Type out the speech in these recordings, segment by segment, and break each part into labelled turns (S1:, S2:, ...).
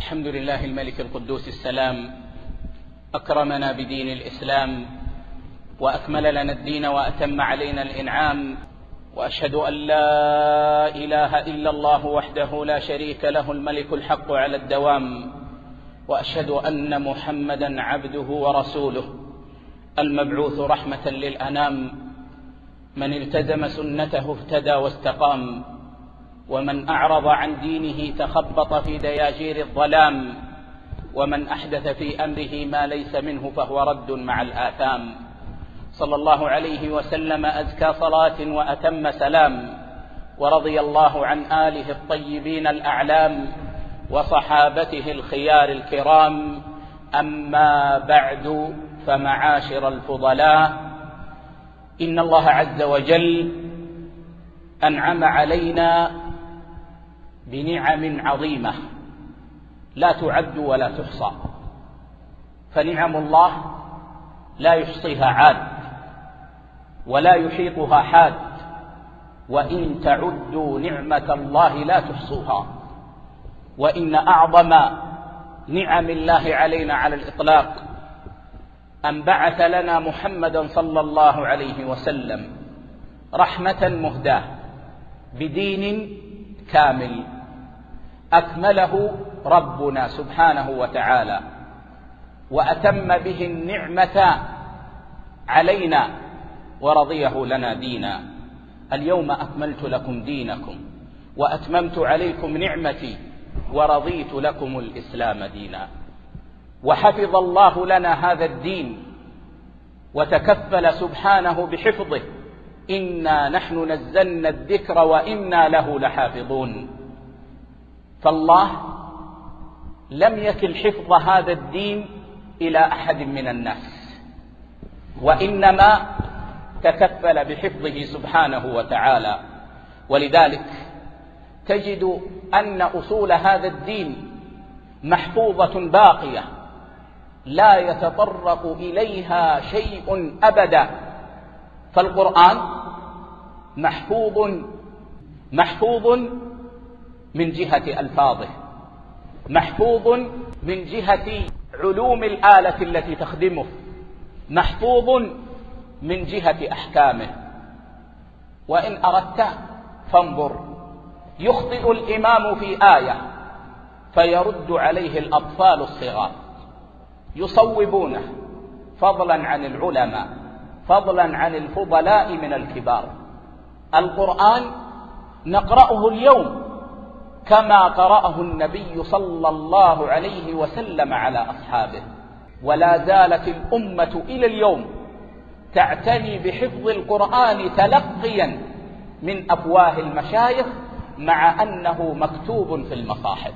S1: الحمد لله الملك القدوس السلام، أكرمنا بدين الإسلام وأكمل لنا الدين وأتم علينا الإنعام، وأشهد أن لا إله إلا الله وحده لا شريك له الملك الحق على الدوام، وأشهد أن محمدا عبده ورسوله المبعوث رحمة للأنام، من التزم سنته اهتدى واستقام، ومن أعرض عن دينه تخبط في دياجير الظلام، ومن أحدث في أمره ما ليس منه فهو رد مع الآثام. صلى الله عليه وسلم أزكى صلاة وأتم سلام، ورضي الله عن آله الطيبين الأعلام وصحابته الخيار الكرام. أما بعد، فمعاشر الفضلاء، إن الله عز وجل أنعم علينا بنعم عظيمة لا تعد ولا تحصى، فنعم الله لا يحصيها عاد ولا يحيطها حاد، وإن تعدوا نعمة الله لا تحصوها. وإن أعظم نعم الله علينا على الإطلاق أن بعث لنا محمدا صلى الله عليه وسلم رحمة مهداة بدين كامل أكمله ربنا سبحانه وتعالى، وأتم به النعمة علينا ورضيه لنا دينا. اليوم أكملت لكم دينكم وأتممت عليكم نعمتي ورضيت لكم الإسلام دينا. وحفظ الله لنا هذا الدين وتكفل سبحانه بحفظه، إنا نحن نزلنا الذكر وإنا له لحافظون. فالله لم يكل حفظ هذا الدين إلى أحد من الناس، وإنما تكفل بحفظه سبحانه وتعالى. ولذلك تجد أن أصول هذا الدين محفوظة باقية لا يتطرق إليها شيء أبدا. فالقرآن محفوظ من جهة ألفاظه، محفوظ من جهة علوم الآلة التي تخدمه، محفوظ من جهة أحكامه. وإن أردت فانظر، يخطئ الإمام في آية فيرد عليه الأطفال الصغار يصوبونه، فضلا عن العلماء، فضلا عن الفضلاء من الكبار. القرآن نقرأه اليوم كما قرأه النبي صلى الله عليه وسلم على أصحابه، ولا زالت الأمة إلى اليوم تعتني بحفظ القرآن تلقيا من أفواه المشايخ، مع أنه مكتوب في المصاحف.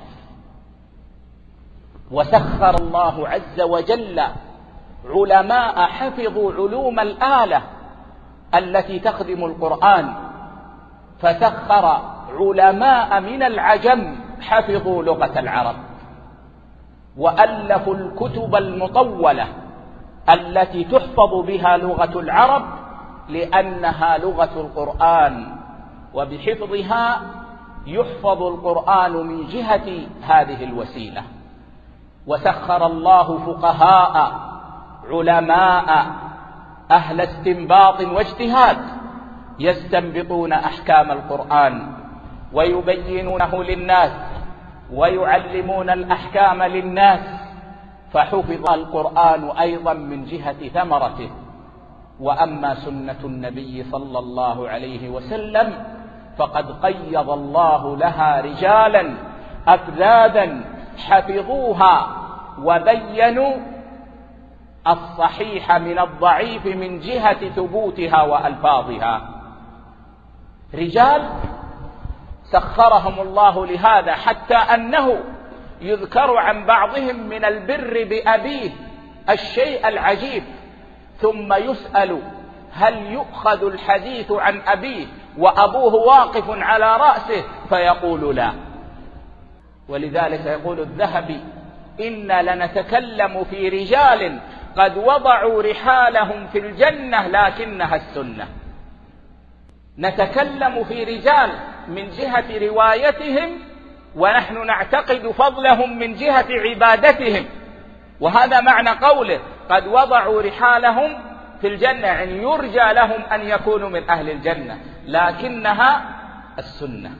S1: وسخر الله عز وجل علماء حفظوا علوم الآلة التي تخدم القرآن، فسخر علماء من العجم حفظوا لغة العرب، وألفوا الكتب المطولة التي تحفظ بها لغة العرب، لأنها لغة القرآن، وبحفظها يحفظ القرآن من جهة هذه الوسيلة. وسخر الله فقهاء علماء أهل استنباط واجتهاد يستنبطون أحكام القرآن ويبينونه للناس ويعلمون الأحكام للناس، فحفظ القرآن أيضا من جهة ثمرته. وأما سنة النبي صلى الله عليه وسلم فقد قيض الله لها رجالا أفذاذا حفظوها وبينوا الصحيح من الضعيف من جهة ثبوتها وألفاظها. رجال سخرهم الله لهذا، حتى أنه يذكر عن بعضهم من البر بأبيه الشيء العجيب، ثم يسأل هل يؤخذ الحديث عن أبيه وأبوه واقف على رأسه؟ فيقول لا. ولذلك يقول الذهبي: إنا لنتكلم في رجال قد وضعوا رحالهم في الجنة لكنها السنة. نتكلم في رجال من جهة روايتهم ونحن نعتقد فضلهم من جهة عبادتهم، وهذا معنى قوله قد وضعوا رحالهم في الجنة، يعني يرجى لهم أن يكونوا من أهل الجنة، لكنها السنة.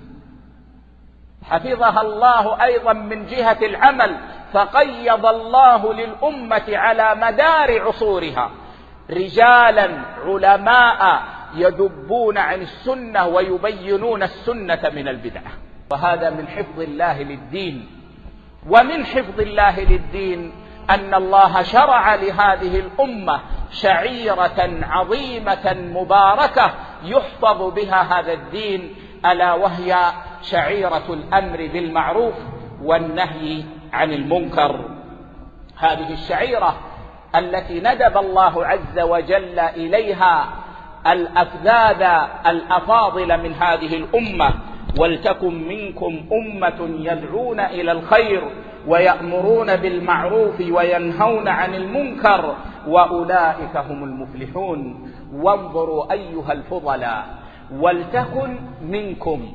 S1: حفظها الله أيضا من جهة العمل، فقيض الله للأمة على مدار عصورها رجالا علماء يدبون عن السنة ويبينون السنة من البدعة، وهذا من حفظ الله للدين. ومن حفظ الله للدين أن الله شرع لهذه الأمة شعيرة عظيمة مباركة يحفظ بها هذا الدين، ألا وهي شعيرة الأمر بالمعروف والنهي عن المنكر. هذه الشعيرة التي ندب الله عز وجل إليها الأفذاذ الأفاضل من هذه الأمة: ولتكن منكم أمة يدعون إلى الخير ويأمرون بالمعروف وينهون عن المنكر وأولئك هم المفلحون. وانظروا أيها الفضلاء، ولتكن منكم،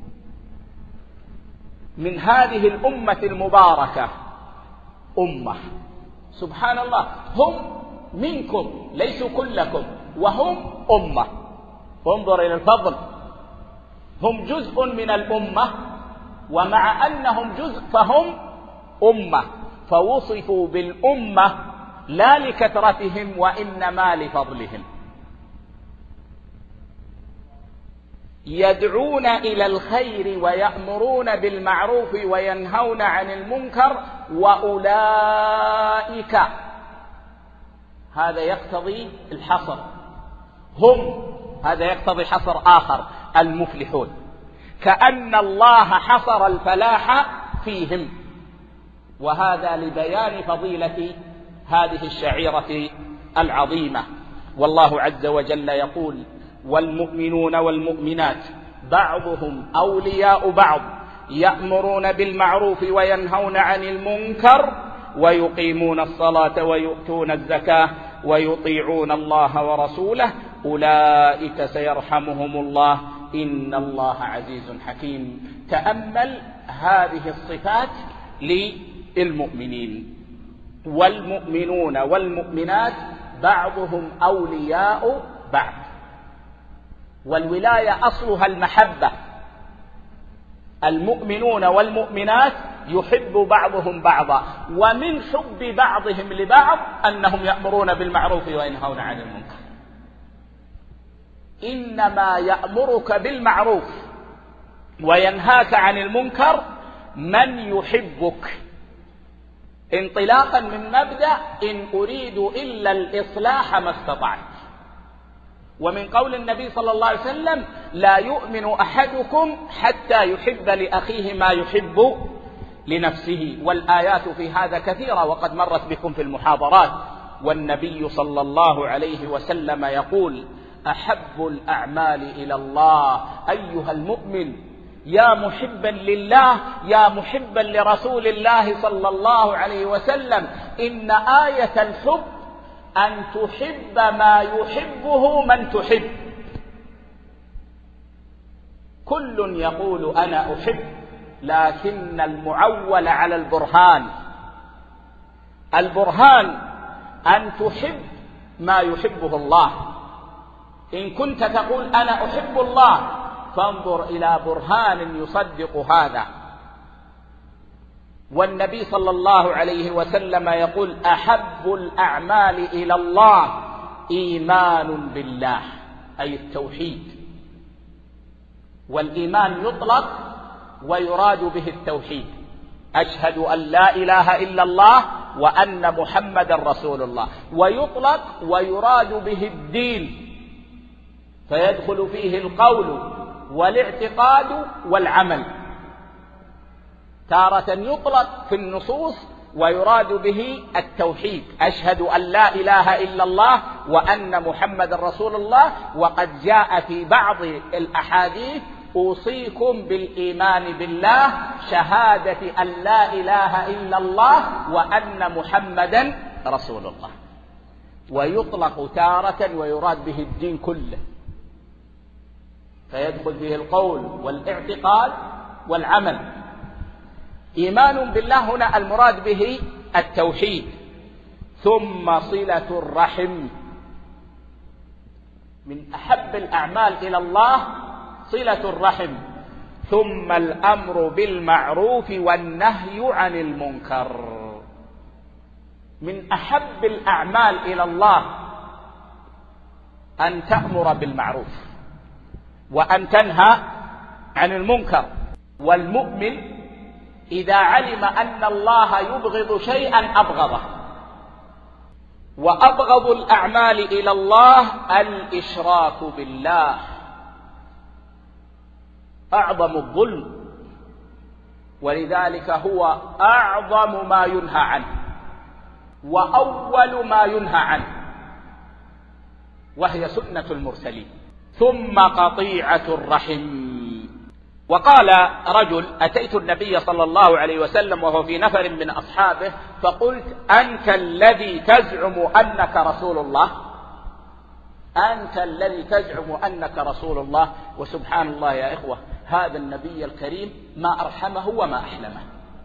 S1: من هذه الأمة المباركة أمة، سبحان الله، هم منكم ليسوا كلكم، وهم أمة. انظر إلى الفضل، هم جزء من الأمة، ومع أنهم جزء فهم أمة، فوصفوا بالأمة لا لكثرتهم وإنما لفضلهم. يدعون إلى الخير ويأمرون بالمعروف وينهون عن المنكر وأولئك، هذا يقتضي الحصر، هم هذا يقتضي حصر آخر، المفلحون، كأن الله حصر الفلاح فيهم، وهذا لبيان فضيلة هذه الشعيرة العظيمة. والله عز وجل يقول: والمؤمنون والمؤمنات بعضهم أولياء بعض يأمرون بالمعروف وينهون عن المنكر ويقيمون الصلاة ويؤتون الزكاة ويطيعون الله ورسوله أولئك سيرحمهم الله إن الله عزيز حكيم. تأمل هذه الصفات للمؤمنين. والمؤمنون والمؤمنات بعضهم أولياء بعض، والولاية أصلها المحبة. المؤمنون والمؤمنات يحب بعضهم بعضا، ومن حب بعضهم لبعض أنهم يأمرون بالمعروف وينهون عن المنكر. إنما يأمرك بالمعروف وينهاك عن المنكر من يحبك، انطلاقا من مبدأ إن أريد إلا الإصلاح ما استطعت، ومن قول النبي صلى الله عليه وسلم: لا يؤمن أحدكم حتى يحب لأخيه ما يحب لنفسه. والآيات في هذا كثيرة وقد مرت بكم في المحاضرات. والنبي صلى الله عليه وسلم يقول: أحب الأعمال إلى الله أيها المؤمن، يا محبا لله يا محبا لرسول الله صلى الله عليه وسلم، إن آية الحب أن تحب ما يحبه من تحب. كل يقول أنا أحب، لكن المعول على البرهان أن تحب ما يحبه الله. إن كنت تقول أنا أحب الله فانظر إلى برهان يصدق هذا. والنبي صلى الله عليه وسلم يقول: أحب الأعمال إلى الله إيمان بالله، أي التوحيد. والإيمان يطلق ويراد به التوحيد: أشهد أن لا إله إلا الله وأن محمدا رسول الله. ويطلق ويراد به الدين، فيدخل فيه القول والاعتقاد والعمل. تارة يطلق في النصوص ويراد به التوحيد: أشهد أن لا إله إلا الله وأن محمد رسول الله. وقد جاء في بعض الأحاديث: أوصيكم بالإيمان بالله، شهادة أن لا إله إلا الله وأن محمدا رسول الله. ويطلق تارة ويراد به الدين كله، فيدخل فيه القول والاعتقاد والعمل. إيمان بالله هنا المراد به التوحيد. ثم صلة الرحم، من أحب الأعمال إلى الله صلة الرحم. ثم الأمر بالمعروف والنهي عن المنكر، من أحب الأعمال إلى الله أن تأمر بالمعروف وأن تنهى عن المنكر. والمؤمن إذا علم أن الله يبغض شيئا أبغضه. وأبغض الأعمال إلى الله الإشراك بالله، أعظم الظلم، ولذلك هو أعظم ما ينهى عنه وأول ما ينهى عنه، وهي سنة المرسلين. ثم قطيعة الرحم. وقال رجل: أتيت النبي صلى الله عليه وسلم وهو في نفر من أصحابه فقلت: أنت الذي تزعم أنك رسول الله؟ أنت الذي تزعم أنك رسول الله. وسبحان الله يا إخوة، هذا النبي الكريم ما أرحمه وما أحلمه،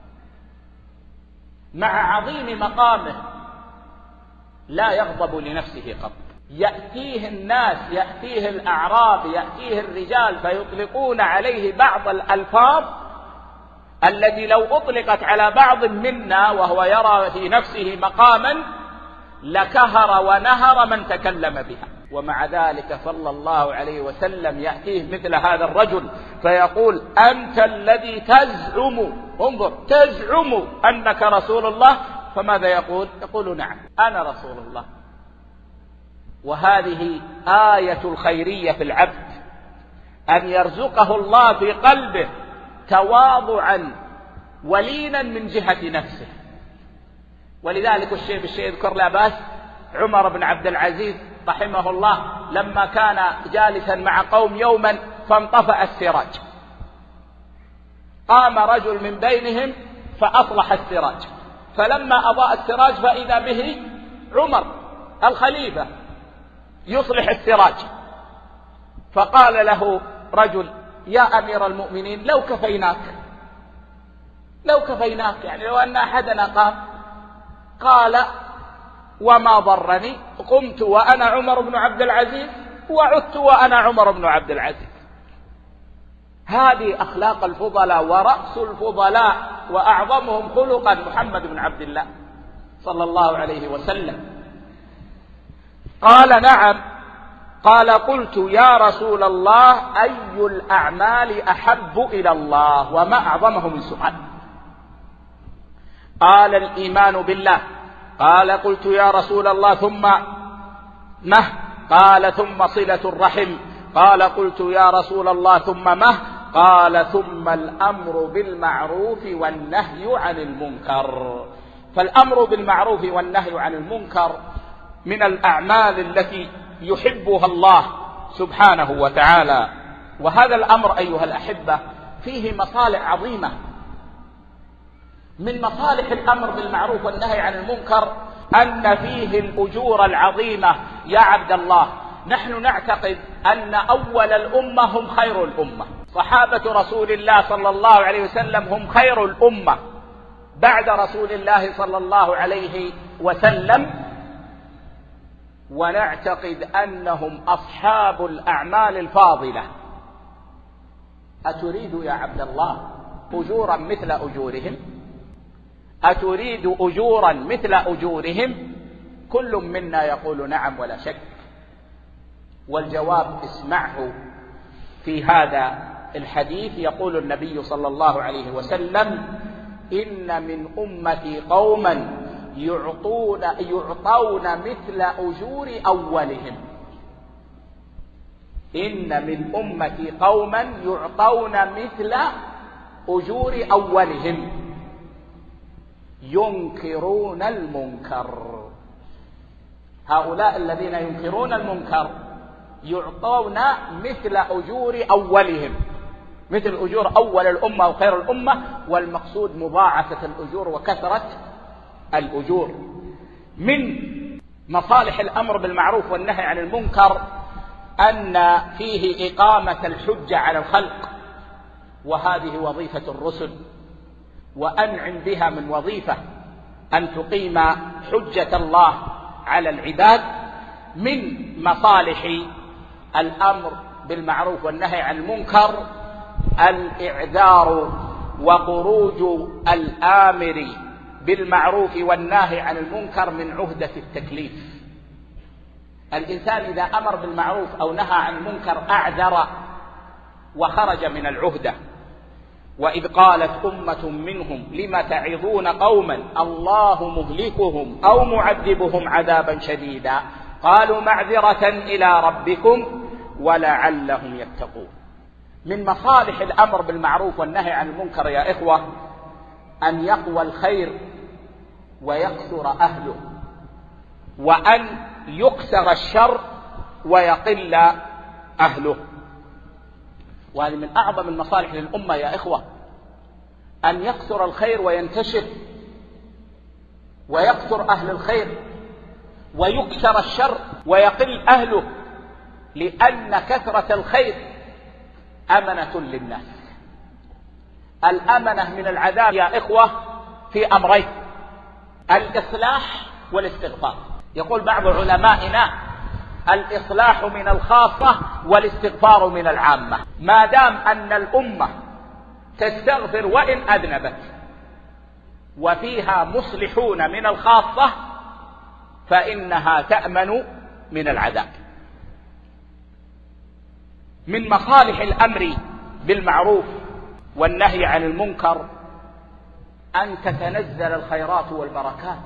S1: مع عظيم مقامه لا يغضب لنفسه قط. يأتيه الناس، يأتيه الأعراب، يأتيه الرجال فيطلقون عليه بعض الألفاظ التي لو أطلقت على بعض منا وهو يرى في نفسه مقاما لكهر ونهر من تكلم بها. ومع ذلك صلى الله عليه وسلم يأتيه مثل هذا الرجل فيقول: أنت الذي تزعم، انظر، تزعم أنك رسول الله. فماذا يقول؟ يقول: نعم أنا رسول الله. وهذه آية الخيرية في العبد، أن يرزقه الله في قلبه تواضعا ولينا من جهة نفسه. ولذلك الشيء بالشيء يذكر لا بأس عمر بن عبد العزيز رحمه الله لما كان جالسا مع قوم يوما فانطفأ السراج، قام رجل من بينهم فأصلح السراج، فلما أضاء السراج فإذا به عمر الخليفة يصلح السراج، فقال له رجل: يا أمير المؤمنين لو كفيناك، لو كفيناك، يعني لو أن أحدنا قام. قال: وما ضرني، قمت وأنا عمر بن عبد العزيز وعدت وأنا عمر بن عبد العزيز. هذه أخلاق الفضلاء، ورأس الفضلاء وأعظمهم خلقا محمد بن عبد الله صلى الله عليه وسلم. قال: نعم. قال: قلت: يا رسول الله أي الأعمال أحب إلى الله؟ وما أعظمه من سؤال. قال: الإيمان بالله. قال: قلت: يا رسول الله ثم مه؟ قال: ثم صلة الرحم. قال: قلت: يا رسول الله ثم مه؟ قال: ثم الأمر بالمعروف والنهي عن المنكر. فالأمر بالمعروف والنهي عن المنكر من الأعمال التي يحبها الله سبحانه وتعالى. وهذا الأمر أيها الأحبة فيه مصالح عظيمة. من مصالح الأمر بالمعروف والنهي عن المنكر أن فيه الأجور العظيمة. يا عبد الله، نحن نعتقد أن أول الأمة هم خير الأمة، صحابة رسول الله صلى الله عليه وسلم هم خير الأمة بعد رسول الله صلى الله عليه وسلم، ونعتقد أنهم أصحاب الأعمال الفاضلة. أتريد يا عبد الله أجورا مثل أجورهم؟ أتريد أجورا مثل أجورهم؟ كل منا يقول نعم ولا شك. والجواب اسمعه في هذا الحديث. يقول النبي صلى الله عليه وسلم: إن من أمتي قوما يعطون مثل أجور أولهم. إن من أمتي قوما يعطون مثل أجور أولهم ينكرون المنكر. هؤلاء الذين ينكرون المنكر يعطون مثل أجور أولهم، مثل أجور أول الأمة وخير الأمة، والمقصود مضاعفة الأجور وكثرة الأجور. من مصالح الأمر بالمعروف والنهي عن المنكر أن فيه إقامة الحجة على الخلق، وهذه وظيفة الرسل وأنعم بها من وظيفة أن تقيم حجة الله على العباد. من مصالح الأمر بالمعروف والنهي عن المنكر الإعذار وخروج الآمر بالمعروف والنهي عن المنكر من عهدة التكليف. الإنسان إذا أمر بالمعروف أو نهى عن المنكر أعذر وخرج من العهدة. وإذ قالت أمة منهم لم تعظون قوما الله مهلكهم أو معذبهم عذابا شديدا قالوا معذرة إلى ربكم ولعلهم يتقون. من مصالح الأمر بالمعروف والنهي عن المنكر يا إخوة أن يقوى الخير ويكثر أهله، وأن يكثر الشر ويقل أهله. وهذه من أعظم المصالح للأمة يا إخوة، أن يكثر الخير وينتشر ويكثر أهل الخير، ويكثر الشر ويقل أهله، لأن كثرة الخير أمنة للناس. الأمنة من العذاب يا إخوة في أمرين: الإصلاح والاستغفار. يقول بعض علمائنا الإصلاح من الخاصة والاستغفار من العامة. ما دام أن الأمة تستغفر وإن أذنبت وفيها مصلحون من الخاصة فإنها تأمن من العذاب. من مصالح الأمر بالمعروف والنهي عن المنكر أن تتنزل الخيرات والبركات،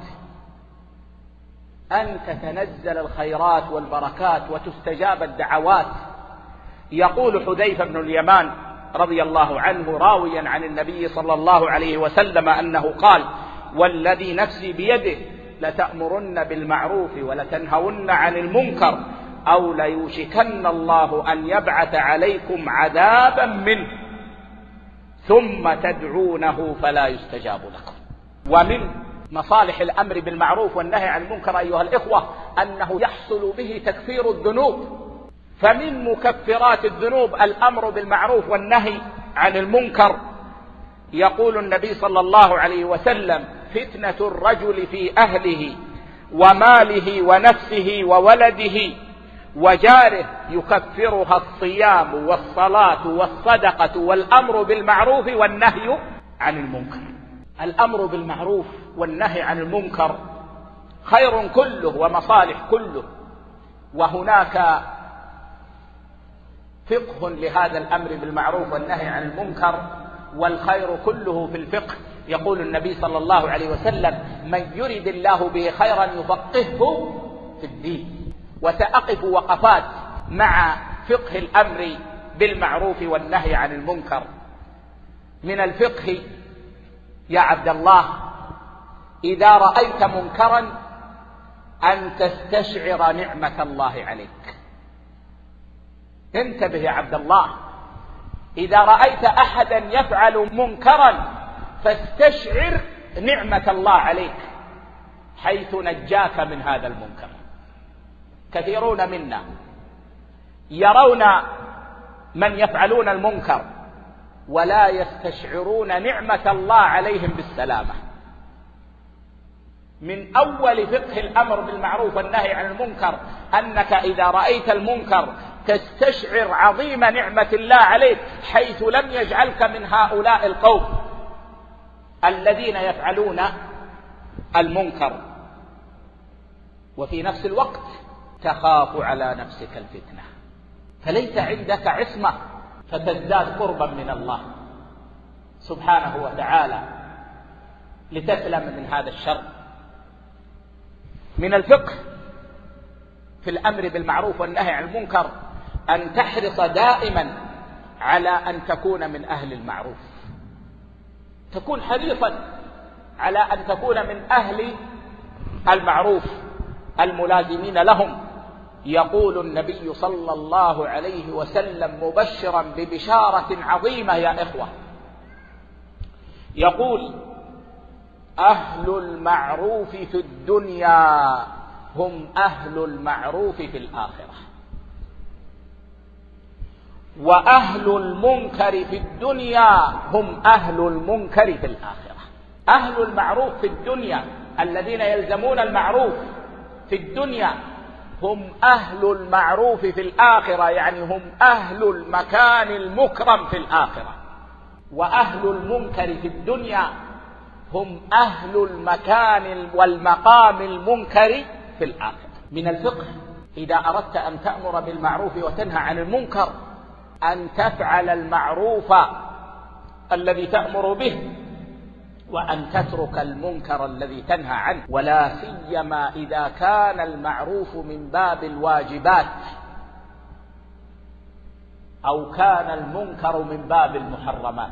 S1: أن تتنزل الخيرات والبركات وتستجاب الدعوات. يقول حذيفة بن اليمان رضي الله عنه راويا عن النبي صلى الله عليه وسلم أنه قال: والذي نفسي بيده لتأمرن بالمعروف ولتنهون عن المنكر أو ليوشكن الله أن يبعث عليكم عذابا منه ثم تدعونه فلا يستجاب لكم. ومن مصالح الأمر بالمعروف والنهي عن المنكر أيها الإخوة أنه يحصل به تكفير الذنوب. فمن مكفرات الذنوب الأمر بالمعروف والنهي عن المنكر. يقول النبي صلى الله عليه وسلم: فتنة الرجل في أهله وماله ونفسه وولده وجاره يكفرها الصيام والصلاة والصدقة والأمر بالمعروف والنهي عن المنكر. الأمر بالمعروف والنهي عن المنكر خير كله ومصالح كله، وهناك فقه لهذا الأمر بالمعروف والنهي عن المنكر، والخير كله في الفقه. يقول النبي صلى الله عليه وسلم: من يرد الله به خيرا يفقهه في الدين. وسأقف وقفات مع فقه الأمر بالمعروف والنهي عن المنكر. من الفقه يا عبد الله إذا رأيت منكرا أن تستشعر نعمة الله عليك. انتبه يا عبد الله، إذا رأيت أحدا يفعل منكرا فاستشعر نعمة الله عليك حيث نجاك من هذا المنكر. كثيرون منا يرون من يفعلون المنكر ولا يستشعرون نعمة الله عليهم بالسلامة. من أول فقه الأمر بالمعروف والنهي عن المنكر أنك إذا رأيت المنكر تستشعر عظيم نعمة الله عليك حيث لم يجعلك من هؤلاء القوم الذين يفعلون المنكر، وفي نفس الوقت تخاف على نفسك الفتنة، فليس عندك عصمة فتزداد قربا من الله سبحانه وتعالى لتسلم من هذا الشر. من الفقه في الأمر بالمعروف والنهي عن المنكر أن تحرص دائما على أن تكون من أهل المعروف، تكون حريصا على أن تكون من أهل المعروف الملازمين لهم. يقول النبي صلى الله عليه وسلم مبشرا ببشارة عظيمة يا إخوة، يقول: أهل المعروف في الدنيا هم أهل المعروف في الآخرة، وأهل المنكر في الدنيا هم أهل المنكر في الآخرة. أهل المعروف في الدنيا الذين يلزمون المعروف في الدنيا هم أهل المعروف في الآخرة، يعني هم أهل المكان المكرم في الآخرة. وأهل المنكر في الدنيا هم أهل المكان والمقام المنكر في الآخرة. من الفقه إذا أردت أن تأمر بالمعروف وتنهى عن المنكر أن تفعل المعروف الذي تأمر به وأن تترك المنكر الذي تنهى عنه، ولا سيما إذا كان المعروف من باب الواجبات أو كان المنكر من باب المحرمات.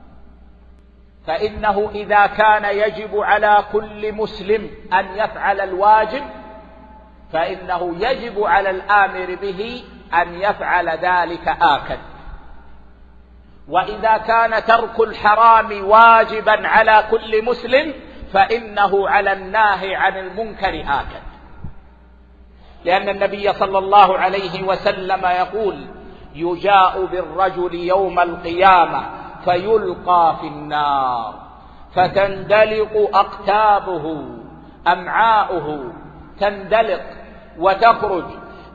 S1: فإنه إذا كان يجب على كل مسلم أن يفعل الواجب فإنه يجب على الآمر به أن يفعل ذلك آكد. وإذا كان ترك الحرام واجبا على كل مسلم فإنه على الناهي عن المنكر آكد، لأن النبي صلى الله عليه وسلم يقول: يجاء بالرجل يوم القيامة فيلقى في النار فتندلق أقتابه، أمعاؤه تندلق وتخرج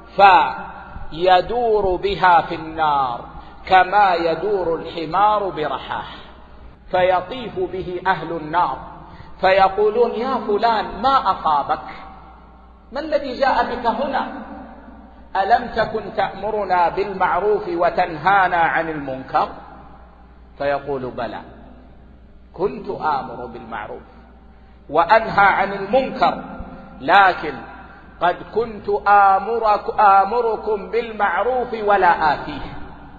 S1: فيدور بها في النار كما يدور الحمار برحاه، فيطيف به أهل النار فيقولون: يا فلان ما أصابك؟ ما الذي جاء بك هنا؟ ألم تكن تأمرنا بالمعروف وتنهانا عن المنكر؟ فيقول: بلى، كنت آمر بالمعروف وأنهى عن المنكر، لكن قد كنت آمركم بالمعروف ولا آتيه،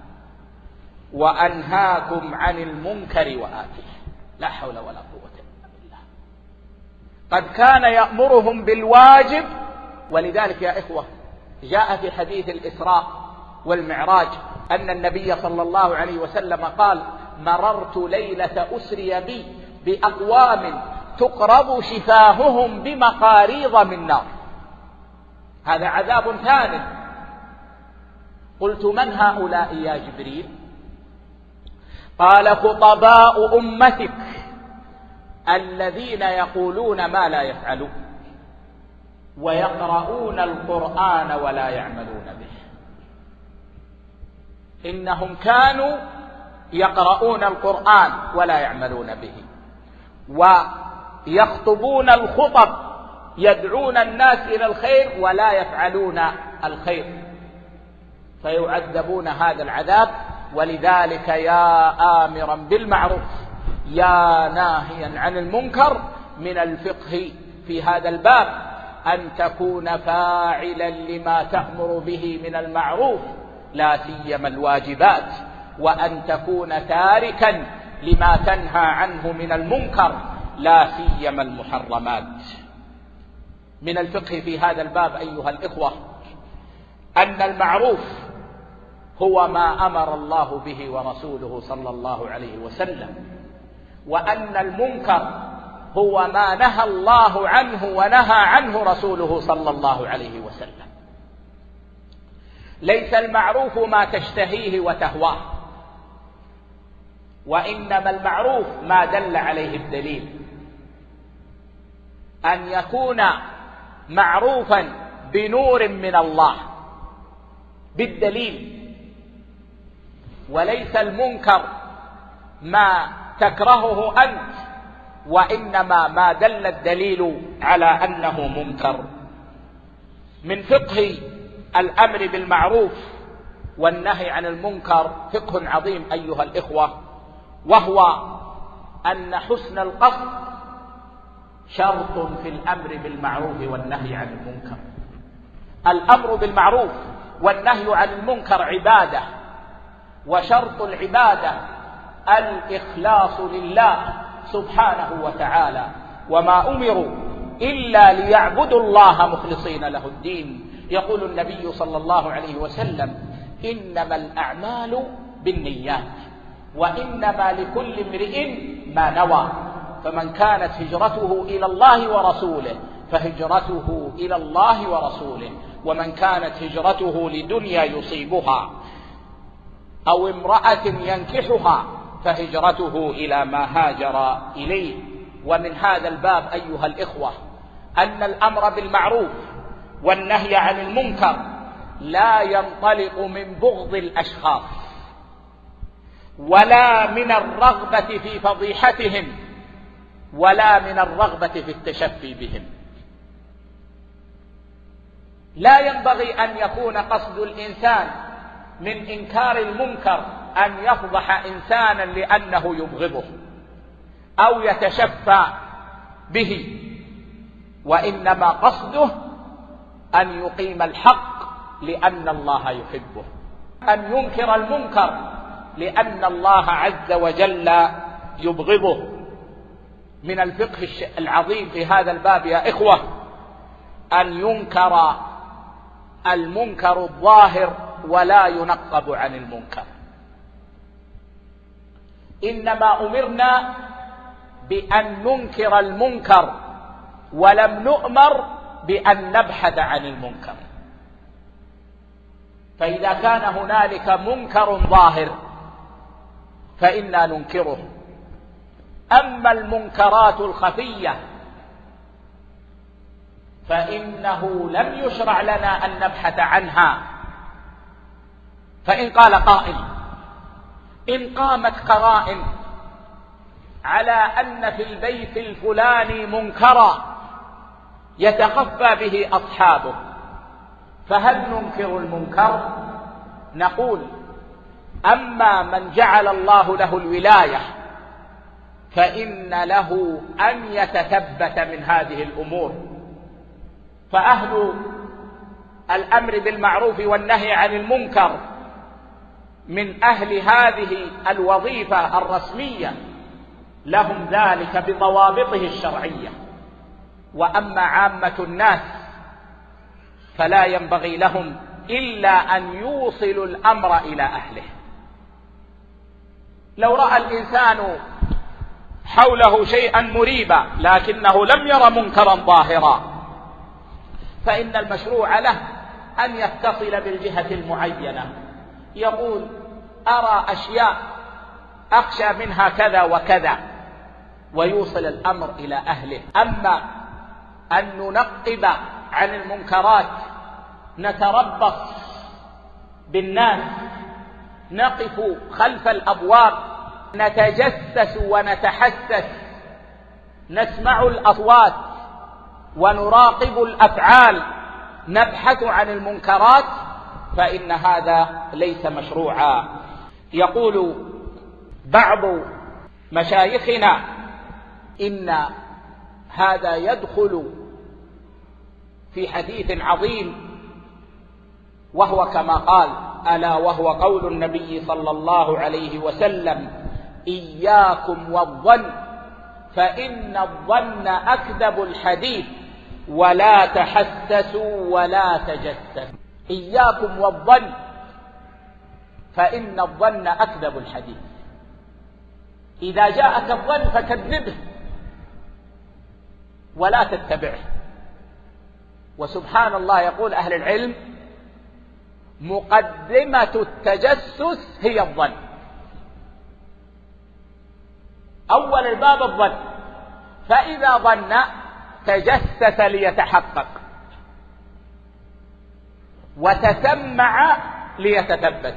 S1: وأنهاكم عن المنكر وآتيه. لا حول ولا قوة إلا بالله. قد كان يأمرهم بالواجب، ولذلك يا إخوة جاء في حديث الإسراء والمعراج أن النبي صلى الله عليه وسلم قال: مررت ليلة أسري بي بأقوام تقرب شفاههم بمقاريض من نار. هذا عذاب ثاني. قلت: من هؤلاء يا جبريل؟ قال: خطباء أمتك الذين يقولون ما لا يفعلون ويقرؤون القرآن ولا يعملون به. إنهم كانوا يقرؤون القرآن ولا يعملون به، ويخطبون الخطب يدعون الناس إلى الخير ولا يفعلون الخير، فيعذبون هذا العذاب. ولذلك يا آمرا بالمعروف يا ناهيا عن المنكر من الفقه في هذا الباب أن تكون فاعلا لما تأمر به من المعروف لا سيما الواجبات، وأن تكون تاركا لما تنهى عنه من المنكر لا سيما المحرمات. من الفقه في هذا الباب أيها الإخوة أن المعروف هو ما أمر الله به ورسوله صلى الله عليه وسلم، وأن المنكر هو ما نهى الله عنه ونهى عنه رسوله صلى الله عليه وسلم. ليس المعروف ما تشتهيه وتهواه، وإنما المعروف ما دل عليه الدليل. أن يكون معروفا بنور من الله بالدليل، وليس المنكر ما تكرهه أنت، وإنما ما دل الدليل على أنه منكر. من فقه الأمر بالمعروف والنهي عن المنكر فقه عظيم أيها الإخوة، وهو أن حسن القصد شرط في الأمر بالمعروف والنهي عن المنكر. الأمر بالمعروف والنهي عن المنكر عبادة، وشرط العبادة الإخلاص لله سبحانه وتعالى، وما أمروا إلا ليعبدوا الله مخلصين له الدين. يقول النبي صلى الله عليه وسلم: إنما الأعمال بالنيات وإنما لكل امرئ ما نوى، فمن كانت هجرته إلى الله ورسوله فهجرته إلى الله ورسوله، ومن كانت هجرته لدنيا يصيبها أو امرأة ينكحها فهجرته إلى ما هاجر إليه. ومن هذا الباب أيها الإخوة أن الأمر بالمعروف والنهي عن المنكر لا ينطلق من بغض الأشخاص ولا من الرغبة في فضيحتهم ولا من الرغبة في التشفي بهم. لا ينبغي أن يكون قصد الإنسان من إنكار المنكر أن يفضح إنسانا لأنه يبغضه أو يتشفى به، وإنما قصده أن يقيم الحق لأن الله يحبه، أن ينكر المنكر لأن الله عز وجل يبغضه. من الفقه العظيم في هذا الباب يا إخوة أن ينكر المنكر الظاهر ولا ينقب عن المنكر. إنما أمرنا بأن ننكر المنكر ولم نؤمر بأن نبحث عن المنكر. فإذا كان هنالك منكر ظاهر فإنا ننكره. أما المنكرات الخفية فإنه لم يشرع لنا أن نبحث عنها. فإن قال قائل إن قامت قرائن على أن في البيت الفلاني منكرا يتخفى به أصحابه فهل ننكر المنكر؟ نقول أما من جعل الله له الولاية فإن له أن يتثبت من هذه الأمور. فأهل الأمر بالمعروف والنهي عن المنكر من أهل هذه الوظيفة الرسمية لهم ذلك بضوابطه الشرعية. وأما عامة الناس فلا ينبغي لهم إلا أن يوصلوا الأمر إلى أهله. لو رأى الإنسان حوله شيئا مريبا لكنه لم ير منكرا ظاهرا فإن المشروع له أن يتصل بالجهة المعينة، يقول أرى أشياء أخشى منها كذا وكذا، ويوصل الأمر إلى أهله. أما أن ننقب عن المنكرات، نتربص بالناس، نقف خلف الأبواب، نتجسس ونتحسس، نسمع الأصوات ونراقب الأفعال، نبحث عن المنكرات، فإن هذا ليس مشروعا. يقول بعض مشايخنا إن هذا يدخل في حديث عظيم وهو كما قال ألا وهو قول النبي صلى الله عليه وسلم إياكم والظن فإن الظن أكذب الحديث ولا تحسسوا ولا تجسسوا. إياكم والظن فإن الظن أكذب الحديث. إذا جاءك الظن فكذبه ولا تتبعه. وسبحان الله يقول أهل العلم مقدمة التجسس هي الظن. أول الباب الظن، فإذا ظن تجسس ليتحقق وتسمع ليتثبت.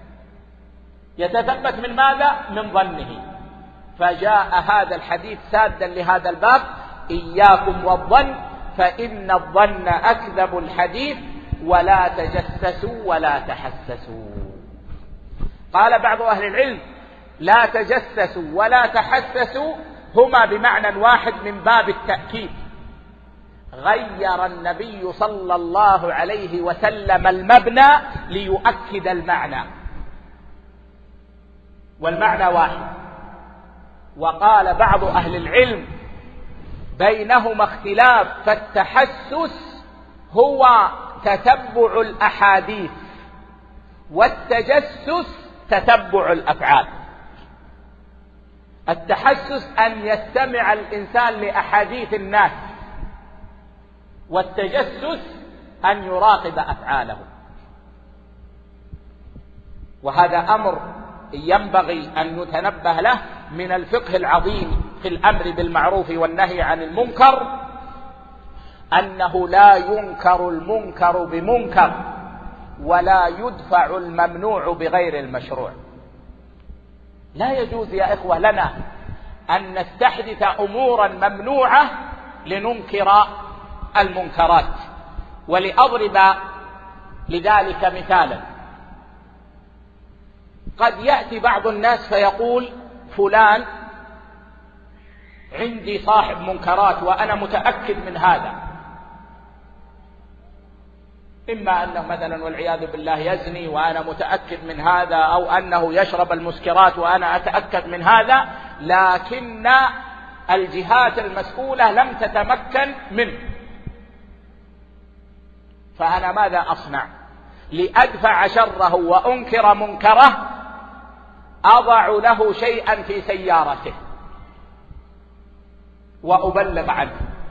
S1: يتثبت من ماذا؟ من ظنه. فجاء هذا الحديث سادا لهذا الباب إياكم والظن فإن الظن أكذب الحديث ولا تجسسوا ولا تحسسوا. قال بعض أهل العلم لا تجسسوا ولا تحسسوا هما بمعنى واحد من باب التأكيد. غير النبي صلى الله عليه وسلم المبنى ليؤكد المعنى، والمعنى واحد. وقال بعض أهل العلم بينهما اختلاف، فالتحسس هو تتبع الأحاديث والتجسس تتبع الأفعال. التحسس أن يستمع الإنسان لأحاديث الناس، والتجسس أن يراقب أفعاله. وهذا أمر ينبغي أن نتنبه له من الفقه العظيم في الأمر بالمعروف والنهي عن المنكر أنه لا ينكر المنكر بمنكر ولا يدفع الممنوع بغير المشروع. لا يجوز يا إخوة لنا أن نستحدث أمورا ممنوعة لننكر المنكرات. ولأضرب لذلك مثالا، قد يأتي بعض الناس فيقول فلان عندي صاحب منكرات وأنا متأكد من هذا، إما أنه مثلا والعياذ بالله يزني وأنا متأكد من هذا، أو أنه يشرب المسكرات وأنا أتأكد من هذا، لكن الجهات المسؤولة لم تتمكن منه. فأنا ماذا أصنع؟ لأدفع شره وأنكر منكره أضع له شيئا في سيارته وأبلغ عنه.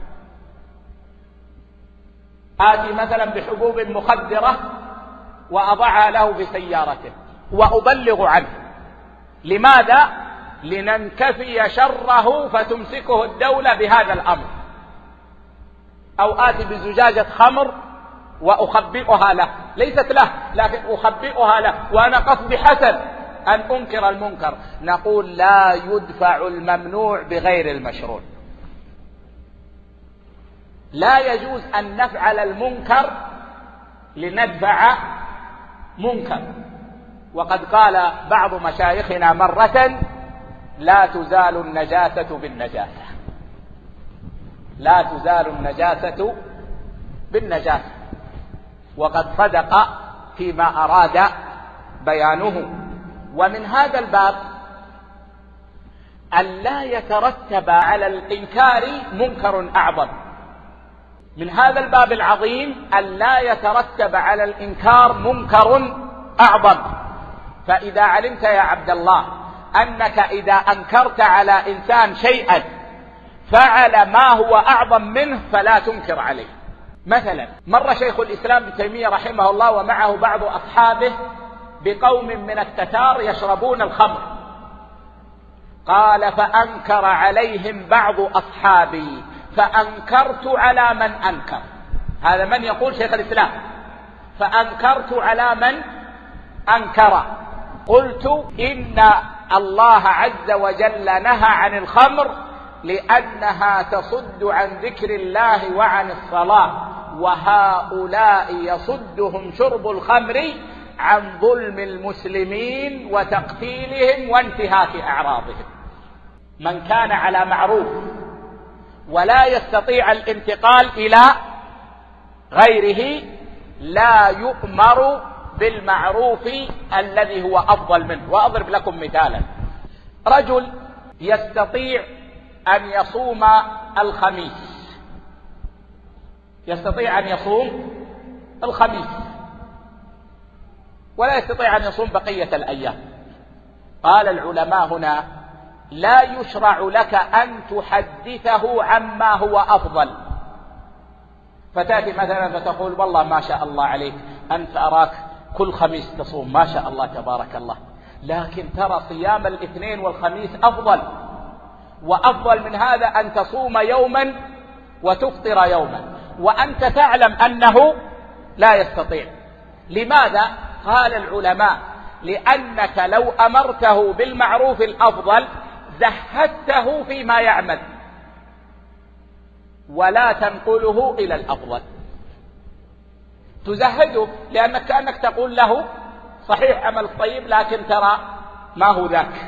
S1: آتي مثلا بحبوب مخدرة وأضعها له في سيارته وأبلغ عنه. لماذا؟ لننكفي شره فتمسكه الدولة بهذا الأمر. أو آتي بزجاجة خمر وأخبئها له، ليست له لكن أخبئها له وأنا قصدي حسن أن أنكر المنكر. نقول لا يدفع الممنوع بغير المشروع. لا يجوز أن نفعل المنكر لندفع منكر. وقد قال بعض مشايخنا مرة: لا تزال النجاسة بالنجاسة، لا تزال النجاسة بالنجاسة. وقد صدق فيما أراد بيانه. ومن هذا الباب أن لا يترتب على الإنكار منكر أعظم. من هذا الباب العظيم أن لا يترتب على الإنكار منكر أعظم. فإذا علمت يا عبد الله أنك إذا أنكرت على إنسان شيئا فعل ما هو أعظم منه فلا تنكر عليه. مثلا مر شيخ الإسلام ابن تيمية رحمه الله ومعه بعض أصحابه بقوم من التتار يشربون الخمر، قال: فأنكر عليهم بعض أصحابي فأنكرت على من أنكر. هذا من يقول شيخ الإسلام: فأنكرت على من أنكر. قلت: إن الله عز وجل نهى عن الخمر لأنها تصد عن ذكر الله وعن الصلاة، وهؤلاء يصدهم شرب الخمر عن ظلم المسلمين وتقتيلهم وانتهاك أعراضهم. من كان على معروف ولا يستطيع الانتقال إلى غيره لا يؤمر بالمعروف الذي هو أفضل منه. وأضرب لكم مثالا: رجل يستطيع أن يصوم الخميس، يستطيع أن يصوم الخميس ولا يستطيع أن يصوم بقية الأيام. قال العلماء هنا: لا يشرع لك أن تحدثه عما هو أفضل. فتأتي مثلا فتقول: والله ما شاء الله عليك، أنت أراك كل خميس تصوم، ما شاء الله تبارك الله، لكن ترى صيام الاثنين والخميس أفضل، وأفضل من هذا أن تصوم يوما وتفطر يوما، وأنت تعلم أنه لا يستطيع. لماذا؟ قال العلماء: لأنك لو أمرته بالمعروف الأفضل زهدته فيما يعمل ولا تنقله إلى الأفضل. تزهده لأنك كأنك تقول له: صحيح عمل طيب لكن ترى ما هو ذاك،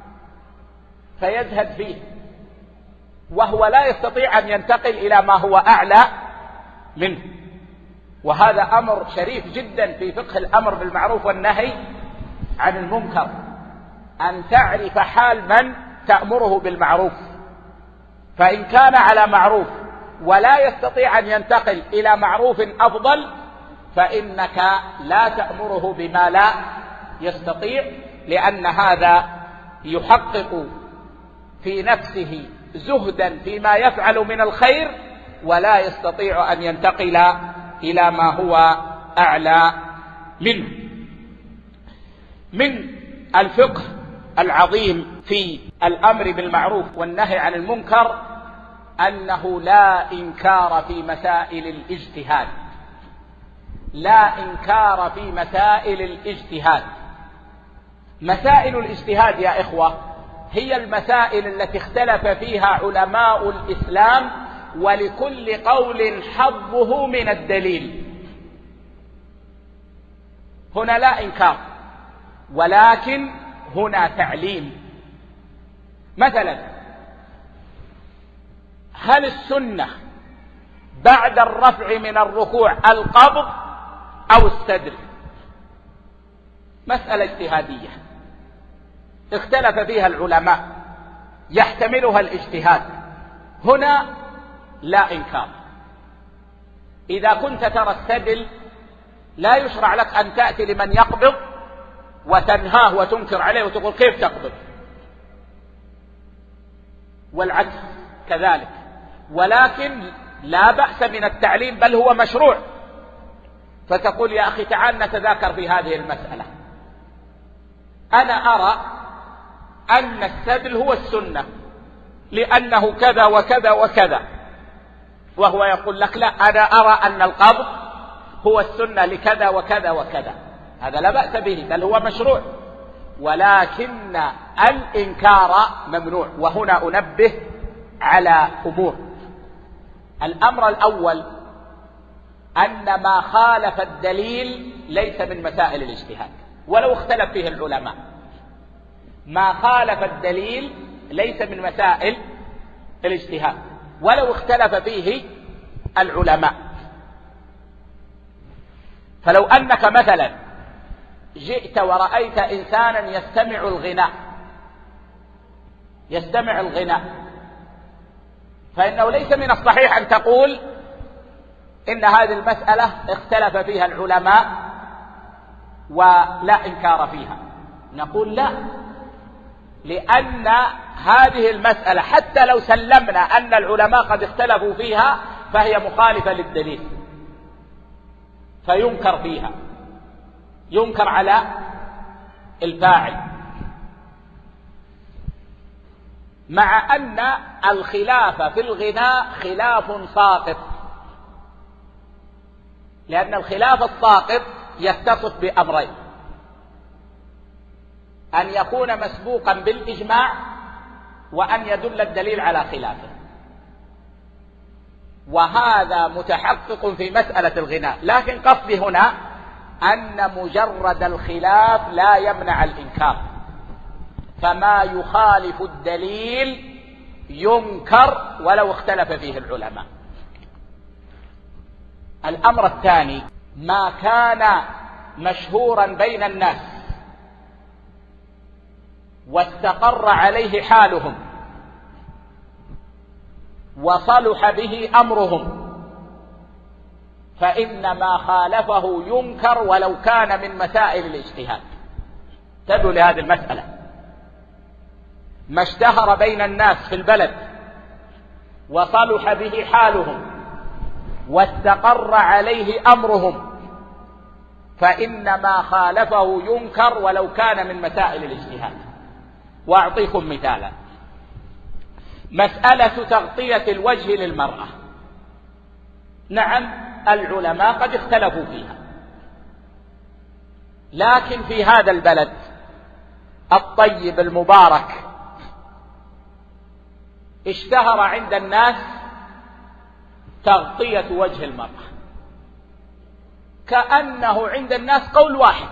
S1: فيزهد فيه وهو لا يستطيع أن ينتقل إلى ما هو أعلى منه. وهذا أمر شريف جدا في فقه الأمر بالمعروف والنهي عن المنكر، أن تعرف حال من تأمره بالمعروف. فإن كان على معروف ولا يستطيع أن ينتقل إلى معروف أفضل فإنك لا تأمره بما لا يستطيع، لأن هذا يحقق في نفسه زهدا فيما يفعل من الخير ولا يستطيع أن ينتقل إلى ما هو أعلى منه. من الفقه العظيم في الأمر بالمعروف والنهي عن المنكر أنه لا إنكار في مسائل الاجتهاد، لا إنكار في مسائل الاجتهاد. مسائل الاجتهاد يا إخوة هي المسائل التي اختلف فيها علماء الإسلام، ولكل قول حظه من الدليل. هنا لا إنكار، ولكن هنا تعليم. مثلا هل السنة بعد الرفع من الركوع القبض أو السدر؟ مسألة اجتهادية اختلف فيها العلماء، يحتملها الاجتهاد. هنا لا إنكار. إذا كنت ترى السدل لا يشرع لك أن تأتي لمن يقبض وتنهاه وتنكر عليه وتقول كيف تقبض، والعكس كذلك. ولكن لا بأس من التعليم، بل هو مشروع. فتقول يا أخي تعال نتذاكر في هذه المسألة، أنا أرى أن السدل هو السنة لأنه كذا وكذا وكذا، وهو يقول لك لا، أنا أرى أن القبض هو السنة لكذا وكذا وكذا. هذا لا بأس به، بل هو مشروع، ولكن الإنكار ممنوع. وهنا أنبه على أمور. الأمر الأول أن ما خالف الدليل ليس من مسائل الاجتهاد ولو اختلف فيه العلماء. ما خالف الدليل ليس من مسائل الاجتهاد ولو اختلف فيه العلماء. فلو أنك مثلا جئت ورأيت إنسانا يستمع الغناء، فإنه ليس من الصحيح أن تقول إن هذه المسألة اختلف فيها العلماء ولا إنكار فيها. نقول لا، لأن هذه المسألة حتى لو سلمنا أن العلماء قد اختلفوا فيها فهي مخالفة للدليل، فينكر فيها، ينكر على الفاعل. مع أن الخلاف في الغناء خلاف ساقط، لأن الخلاف الساقط يتصف بأمرين: أن يكون مسبوقا بالإجماع، وأن يدل الدليل على خلافه. وهذا متحقق في مسألة الغناء. لكن قصدي هنا أن مجرد الخلاف لا يمنع الإنكار، فما يخالف الدليل ينكر ولو اختلف فيه العلماء. الأمر الثاني: ما كان مشهورا بين الناس واستقر عليه حالهم وصلح به أمرهم، فإن ما خالفه ينكر ولو كان من مسائل الاجتهاد. تدعو لهذه المسألة: ما اشتهر بين الناس في البلد وصلح به حالهم واستقر عليه أمرهم، فإن ما خالفه ينكر ولو كان من مسائل الاجتهاد. وأعطيكم مثالا: مسألة تغطية الوجه للمرأة، نعم العلماء قد اختلفوا فيها، لكن في هذا البلد الطيب المبارك اشتهر عند الناس تغطية وجه المرأة، كأنه عند الناس قول واحد،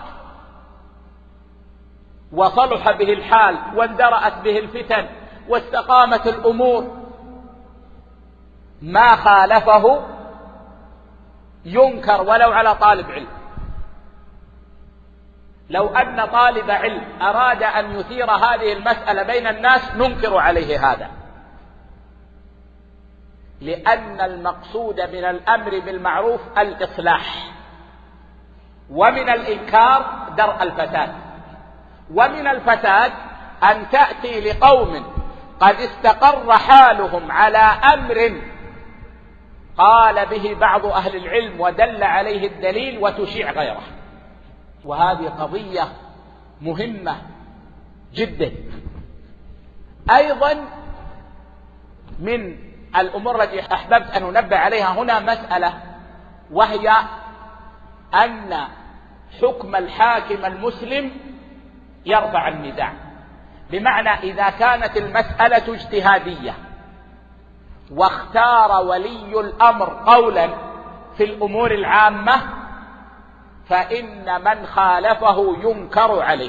S1: وصلح به الحال واندرأت به الفتن واستقامت الأمور. ما خالفه ينكر ولو على طالب علم. لو أن طالب علم أراد أن يثير هذه المسألة بين الناس ننكر عليه هذا، لأن المقصود من الأمر بالمعروف الإصلاح، ومن الإنكار درء الفساد. ومن الفساد أن تأتي لقوم قد استقر حالهم على أمر قال به بعض أهل العلم ودل عليه الدليل وتشيع غيره. وهذه قضية مهمة جدا. أيضا من الأمور التي أحببت أن أنبه عليها هنا مسألة، وهي أن حكم الحاكم المسلم يرفع النزاع، بمعنى إذا كانت المسألة اجتهادية واختار ولي الأمر قولا في الأمور العامة فإن من خالفه ينكر عليه،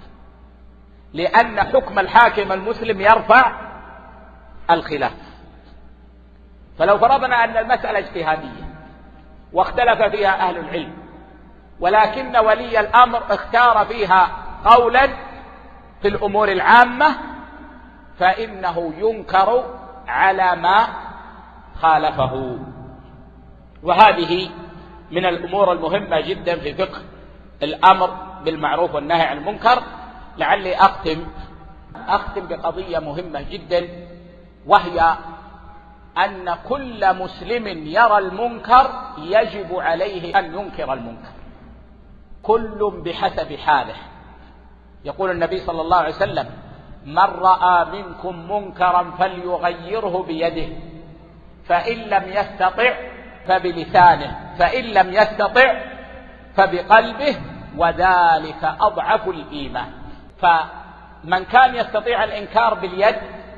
S1: لأن حكم الحاكم المسلم يرفع الخلاف. فلو فرضنا أن المسألة اجتهادية واختلف فيها أهل العلم، ولكن ولي الأمر اختار فيها قولا في الأمور العامة فإنه ينكر على ما خالفه. وهذه من الأمور المهمة جدا في فقه الأمر بالمعروف والنهي عن المنكر. لعلي أختم بقضية مهمة جدا، وهي أن كل مسلم يرى المنكر يجب عليه أن ينكر المنكر، كل بحسب حاله. يقول النبي صلى الله عليه وسلم: من رأى منكم منكرا فليغيره بيده، فإن لم يستطع فبلسانه، فإن لم يستطع فبقلبه، وذلك أضعف الإيمان. فمن كان يستطيع الإنكار باليد،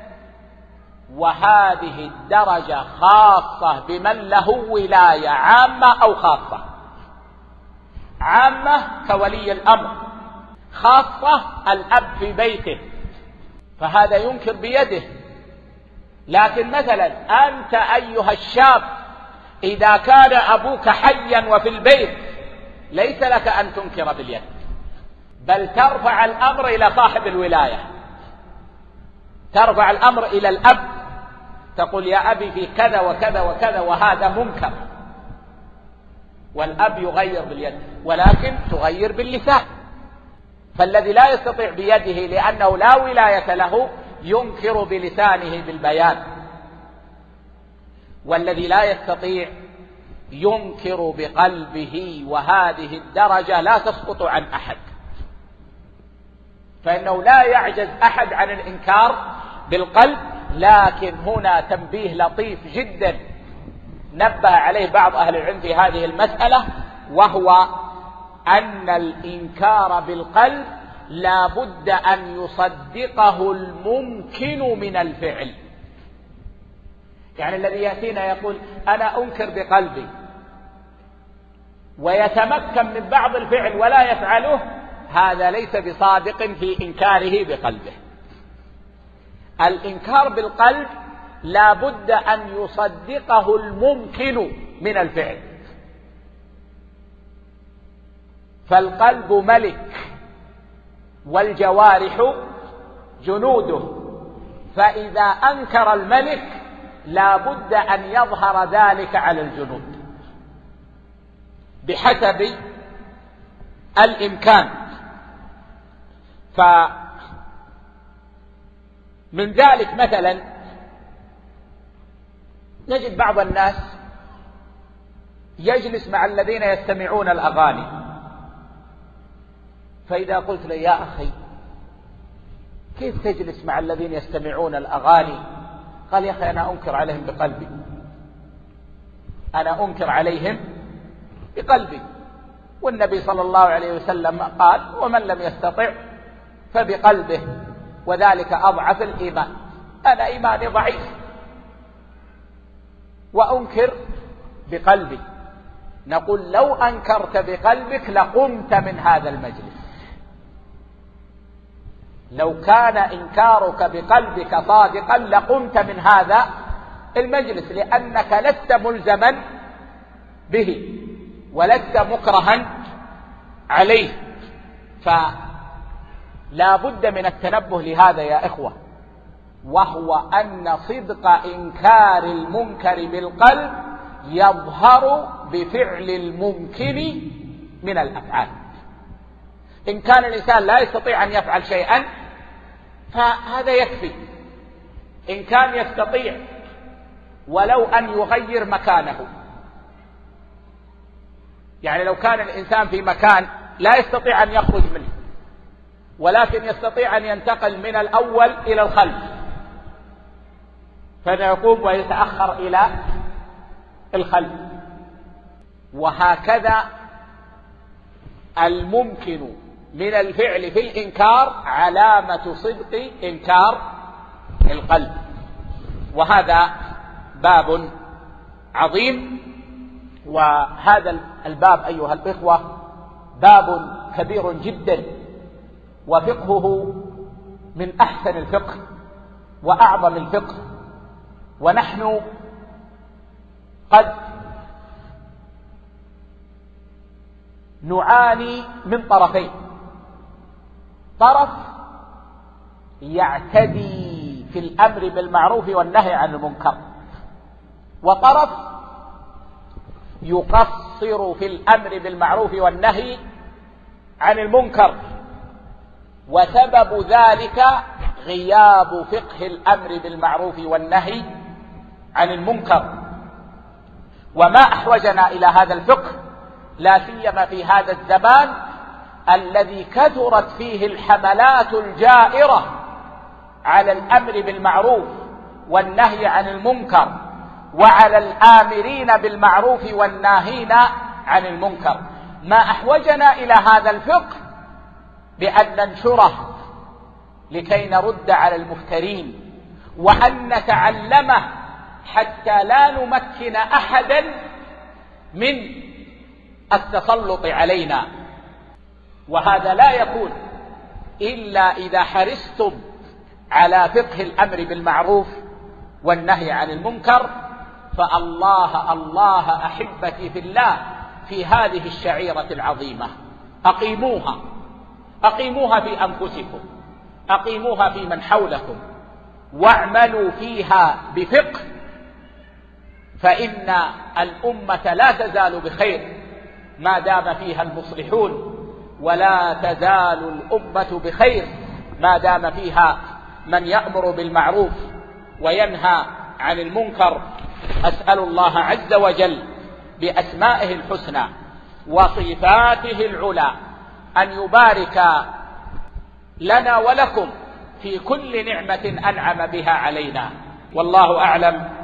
S1: وهذه الدرجة خاصة بمن له ولاية عامة أو خاصة. عامة كولي الأمر، خاصة الأب في بيته، فهذا ينكر بيده. لكن مثلا أنت أيها الشاب إذا كان أبوك حيا وفي البيت ليس لك أن تنكر باليد، بل ترفع الأمر إلى صاحب الولاية، ترفع الأمر إلى الأب، تقول: يا أبي في كذا وكذا وكذا وهذا منكر، والأب يغير باليد، ولكن تغير باللسان. فالذي لا يستطيع بيده لأنه لا ولاية له ينكر بلسانه بالبيان، والذي لا يستطيع ينكر بقلبه، وهذه الدرجة لا تسقط عن أحد، فإنه لا يعجز أحد عن الإنكار بالقلب. لكن هنا تنبيه لطيف جدا نبه عليه بعض أهل العلم في هذه المسألة، وهو أن الإنكار بالقلب لا بد أن يصدقه الممكن من الفعل. يعني الذي يأتينا يقول: أنا أنكر بقلبي، ويتمكن من بعض الفعل ولا يفعله، هذا ليس بصادق في إنكاره بقلبه. الإنكار بالقلب لا بد أن يصدقه الممكن من الفعل. فالقلب ملك والجوارح جنوده، فإذا أنكر الملك لا بد أن يظهر ذلك على الجنود بحسب الإمكان. من ذلك مثلا نجد بعض الناس يجلس مع الذين يستمعون الأغاني، فإذا قلت له: يا أخي كيف تجلس مع الذين يستمعون الأغاني؟ قال: يا أخي أنا أنكر عليهم بقلبي، أنا أنكر عليهم بقلبي، والنبي صلى الله عليه وسلم قال: ومن لم يستطع فبقلبه، وذلك أضعف الإيمان. أنا إيماني ضعيف وأنكر بقلبي. نقول: لو أنكرت بقلبك لقمت من هذا المجلس. لو كان إنكارك بقلبك صادقا لقمت من هذا المجلس، لأنك لست ملزما به ولست مكرها عليه. فلا بد من التنبه لهذا يا إخوة، وهو أن صدق إنكار المنكر بالقلب يظهر بفعل الممكن من الأفعال. إن كان الإنسان لا يستطيع أن يفعل شيئا فهذا يكفي. إن كان يستطيع ولو أن يغير مكانه، يعني لو كان الإنسان في مكان لا يستطيع أن يخرج منه ولكن يستطيع أن ينتقل من الأول إلى الخلف، فيقوم ويتأخر إلى الخلف. وهكذا الممكن من الفعل في الإنكار علامة صدق إنكار القلب. وهذا باب عظيم، وهذا الباب أيها الإخوة باب كبير جدا، وفقهه من أحسن الفقه وأعظم الفقه. ونحن قد نعاني من طرفين: طرف يعتدي في الأمر بالمعروف والنهي عن المنكر، وطرف يقصر في الأمر بالمعروف والنهي عن المنكر. وسبب ذلك غياب فقه الأمر بالمعروف والنهي عن المنكر. وما أحوجنا إلى هذا الفقه لا سيما في هذا الزمان الذي كثرت فيه الحملات الجائرة على الأمر بالمعروف والنهي عن المنكر، وعلى الآمرين بالمعروف والناهين عن المنكر. ما أحوجنا إلى هذا الفقه بأن ننشره لكي نرد على المفترين، وأن نتعلمه حتى لا نمكن أحدا من التسلط علينا. وهذا لا يكون إلا إذا حرصتم على فقه الأمر بالمعروف والنهي عن المنكر. فالله الله أحبتي في الله في هذه الشعيرة العظيمة أقيموها في أنفسكم، أقيموها في من حولكم، واعملوا فيها بفقه، فإن الأمة لا تزال بخير ما دام فيها المصلحون، ولا تزال الأمة بخير ما دام فيها من يأمر بالمعروف وينهى عن المنكر. أسأل الله عز وجل بأسمائه الحسنى وصفاته العلى أن يبارك لنا ولكم في كل نعمة أنعم بها علينا، والله أعلم.